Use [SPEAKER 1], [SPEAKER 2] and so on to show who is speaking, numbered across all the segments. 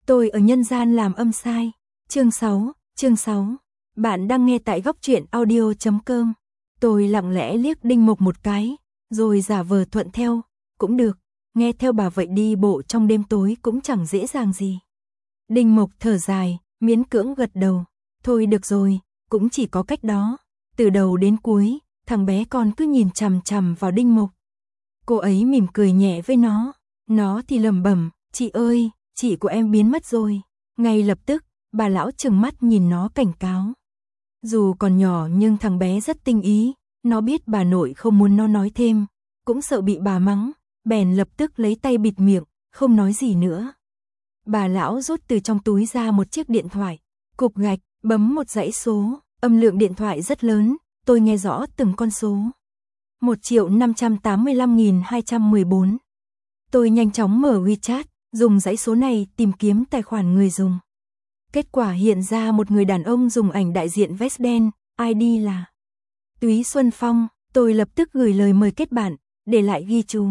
[SPEAKER 1] Tôi ở nhân gian làm âm sai. Chương 6. Bạn đang nghe tại góc truyện audio.com. Tôi lặng lẽ liếc Đinh Mục một cái, rồi giả vờ thuận theo. Cũng được, nghe theo bà vậy đi bộ trong đêm tối cũng chẳng dễ dàng gì. Đinh Mục thở dài, miễn cưỡng gật đầu. Thôi được rồi, cũng chỉ có cách đó. Từ đầu đến cuối, thằng bé con cứ nhìn chằm chằm vào Đinh Mục. Cô ấy mỉm cười nhẹ với nó thì lẩm bẩm, chị ơi, chị của em biến mất rồi. Ngay lập tức, bà lão trừng mắt nhìn nó cảnh cáo. Dù còn nhỏ nhưng thằng bé rất tinh ý, nó biết bà nội không muốn nó nói thêm, cũng sợ bị bà mắng, bèn lập tức lấy tay bịt miệng, không nói gì nữa. Bà lão rút từ trong túi ra một chiếc điện thoại, cục gạch, bấm một dãy số, âm lượng điện thoại rất lớn, tôi nghe rõ từng con số. 1.585.214. Tôi nhanh chóng mở WeChat, dùng dãy số này tìm kiếm tài khoản người dùng. Kết quả hiện ra một người đàn ông dùng ảnh đại diện vest đen, ID là Túy Xuân Phong. Tôi lập tức gửi lời mời kết bạn, để lại ghi chú.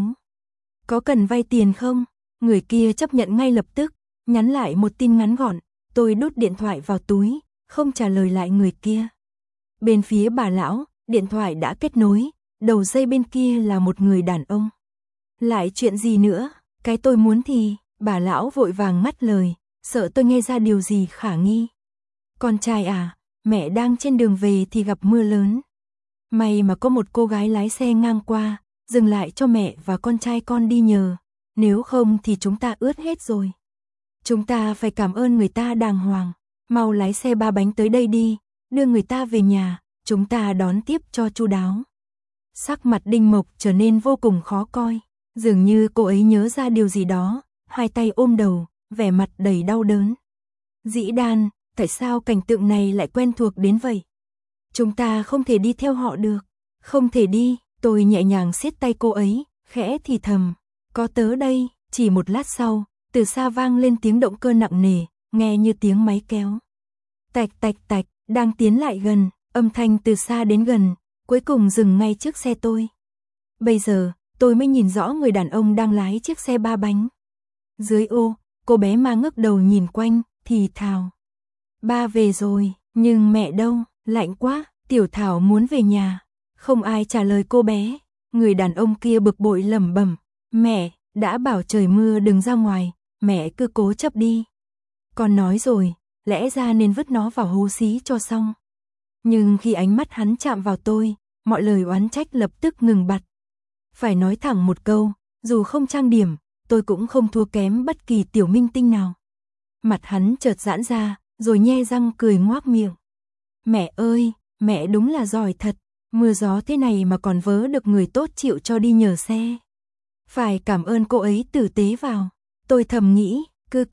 [SPEAKER 1] Có cần vay tiền không? Người kia chấp nhận ngay lập tức, nhắn lại một tin ngắn gọn. Tôi đút điện thoại vào túi, không trả lời lại người kia. Bên phía bà lão, điện thoại đã kết nối, đầu dây bên kia là một người đàn ông. Lại chuyện gì nữa? Cái tôi muốn thì, bà lão vội vàng ngắt lời, sợ tôi nghe ra điều gì khả nghi. Con trai à, mẹ đang trên đường về thì gặp mưa lớn. May mà có một cô gái lái xe ngang qua, dừng lại cho mẹ và con trai con đi nhờ. Nếu không thì chúng ta ướt hết rồi. Chúng ta phải cảm ơn người ta đàng hoàng. Mau lái xe 3 bánh tới đây đi, đưa người ta về nhà, chúng ta đón tiếp cho chu đáo. Sắc mặt Đinh Mục trở nên vô cùng khó coi. Dường như cô ấy nhớ ra điều gì đó, hai tay ôm đầu, vẻ mặt đầy đau đớn. Dĩ Đan, tại sao cảnh tượng này lại quen thuộc đến vậy? Chúng ta không thể đi theo họ được. Không thể đi, tôi nhẹ nhàng siết tay cô ấy, khẽ thì thầm. Có tớ đây, chỉ một lát sau, từ xa vang lên tiếng động cơ nặng nề, nghe như tiếng máy kéo. Tạch tạch tạch, đang tiến lại gần, âm thanh từ xa đến gần, cuối cùng dừng ngay trước xe tôi. Bây giờ, tôi mới nhìn rõ người đàn ông đang lái chiếc xe 3 bánh. Dưới ô, cô bé Ma ngước đầu nhìn quanh, thì thào. Ba về rồi, nhưng mẹ đâu, lạnh quá, Tiểu Thảo muốn về nhà. Không ai trả lời cô bé. Người đàn ông kia bực bội lẩm bẩm, mẹ, đã bảo trời mưa đừng ra ngoài, mẹ cứ cố chấp đi. Con nói rồi, lẽ ra nên vứt nó vào hố xí cho xong. Nhưng khi ánh mắt hắn chạm vào tôi, mọi lời oán trách lập tức ngừng bặt. Phải nói thẳng một câu, dù không trang điểm, tôi cũng không thua kém bất kỳ tiểu minh tinh nào. Mặt hắn chợt giãn ra, rồi nhe răng cười ngoác miệng. Mẹ ơi, mẹ đúng là giỏi thật, mưa gió thế này mà còn vớ được người tốt chịu cho đi nhờ xe. Phải cảm ơn cô ấy tử tế vào. Tôi thầm nghĩ, cứ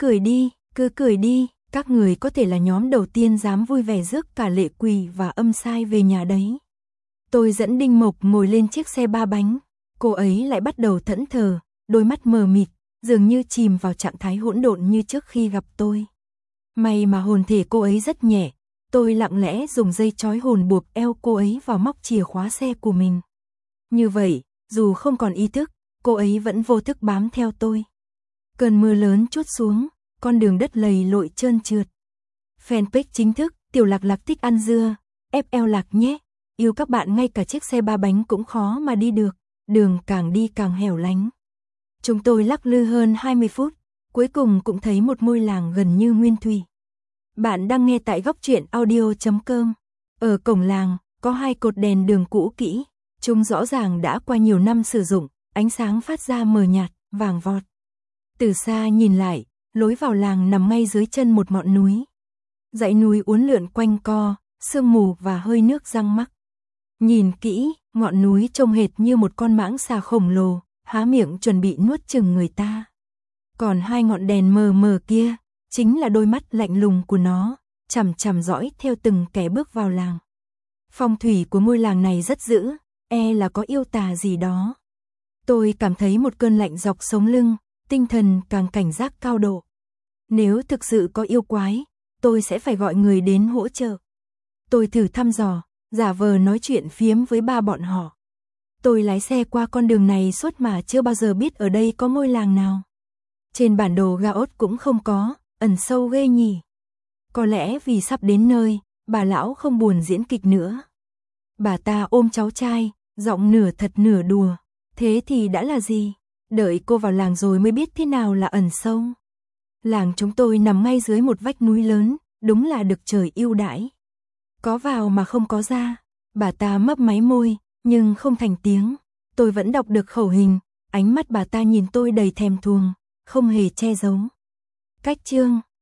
[SPEAKER 1] cười đi, các người có thể là nhóm đầu tiên dám vui vẻ rước cả Lệ Quỳ và Âm Sai về nhà đấy. Tôi dẫn Đinh Mục ngồi lên chiếc xe 3 bánh, cô ấy lại bắt đầu thẫn thờ, đôi mắt mờ mịt, dường như chìm vào trạng thái hỗn độn như trước khi gặp tôi. May mà hồn thể cô ấy rất nhẹ, tôi lặng lẽ dùng dây trói hồn buộc eo cô ấy vào móc chìa khóa xe của mình. Như vậy, dù không còn ý thức, cô ấy vẫn vô thức bám theo tôi. Cơn mưa lớn trút xuống, con đường đất lầy lội trơn trượt. Fanpage chính thức, Tiểu Lạc Lạc thích ăn dưa, FL Lạc nhé. Yêu các bạn, ngay cả chiếc xe 3 bánh cũng khó mà đi được, đường càng đi càng hẻo lánh. Chúng tôi lắc lư hơn 20 phút, cuối cùng cũng thấy một ngôi làng gần như nguyên thủy. Bạn đang nghe tại góc truyện audio.com. Ở cổng làng, có 2 cột đèn đường cũ kỹ, chúng rõ ràng đã qua nhiều năm sử dụng, ánh sáng phát ra mờ nhạt, vàng vọt. Từ xa nhìn lại, lối vào làng nằm ngay dưới chân một ngọn núi. Dãy núi uốn lượn quanh co, sương mù và hơi nước răng mắc. Nhìn kỹ, ngọn núi trông hệt như một con mãng xà khổng lồ, há miệng chuẩn bị nuốt chửng người ta. Còn 2 ngọn đèn mờ mờ kia, chính là đôi mắt lạnh lùng của nó, chằm chằm dõi theo từng kẻ bước vào làng. Phong thủy của ngôi làng này rất dữ, là có yêu tà gì đó. Tôi cảm thấy một cơn lạnh dọc sống lưng, tinh thần càng cảnh giác cao độ. Nếu thực sự có yêu quái, tôi sẽ phải gọi người đến hỗ trợ. Tôi thử thăm dò, giả vờ nói chuyện phiếm với ba bọn họ. Tôi lái xe qua con đường này suốt mà chưa bao giờ biết ở đây có ngôi làng nào. Trên bản đồ Gaot cũng không có, ẩn sâu ghê nhỉ. Có lẽ vì sắp đến nơi, bà lão không buồn diễn kịch nữa. Bà ta ôm cháu trai, giọng nửa thật nửa đùa. Thế thì đã là gì? Đợi cô vào làng rồi mới biết thế nào là ẩn sâu. Làng chúng tôi nằm ngay dưới một vách núi lớn, đúng là được trời ưu đãi. Có vào mà không có ra. Bà ta mấp máy môi, nhưng không thành tiếng. Tôi vẫn đọc được khẩu hình, ánh mắt bà ta nhìn tôi đầy thèm thuồng, không hề che giấu. Cách chương